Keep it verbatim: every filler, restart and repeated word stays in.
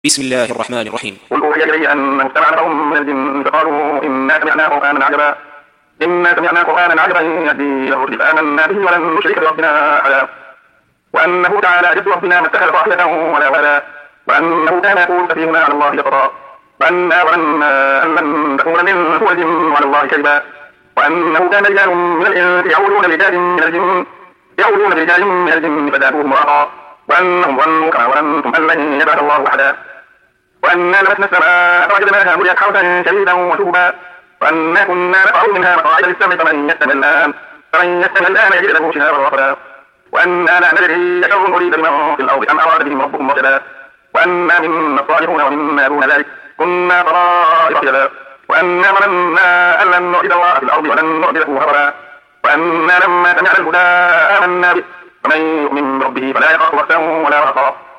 بسم الله الرحمن الرحيم. قل أوحي إلي أنه استمع نفر من الجن فقالوا إنا سمعنا قرآنا عجبا إنا سمعنا قرآنا عجبا يهدي إلى الرشد فآمنا به ولن نشرك بربنا أحدا وأنه تعالى جد ربنا ما اتخذ صاحبة ولا ولدا وأنه كان يقول سفيهنا على الله شططا وأنا ظننا أن لن تكون من سوء على الله كذبا وأنه كان رجال من الإنس يعولون برجال من الجن يعولون برجال من الجن فزادوهم رهقا وأنهم ظنوا كما ظننتم أن لن يبعث الله أحدا وأنا لمسنا السماء فوجدناها مليت حرسا شديدا وشهبا وأنا كنا نقعد منها مقاعد للسمع فمن يستمع الآن فمن يستمع الآن يجد له شهابا رصدا وأنا لا ندري أشر أريد بمن في الأرض أم أراد بهم ربهم رشدا وأنا منا الصالحون ومنا دون ذلك كنا طرائق قددا وأنا ظننا أن لن نعجز الله في الأرض ولن نعجزه هربا وأنا لما سمعنا الهدى آمنا به ومن يؤمن بربه فلا يخاف بخسا ولا رهقا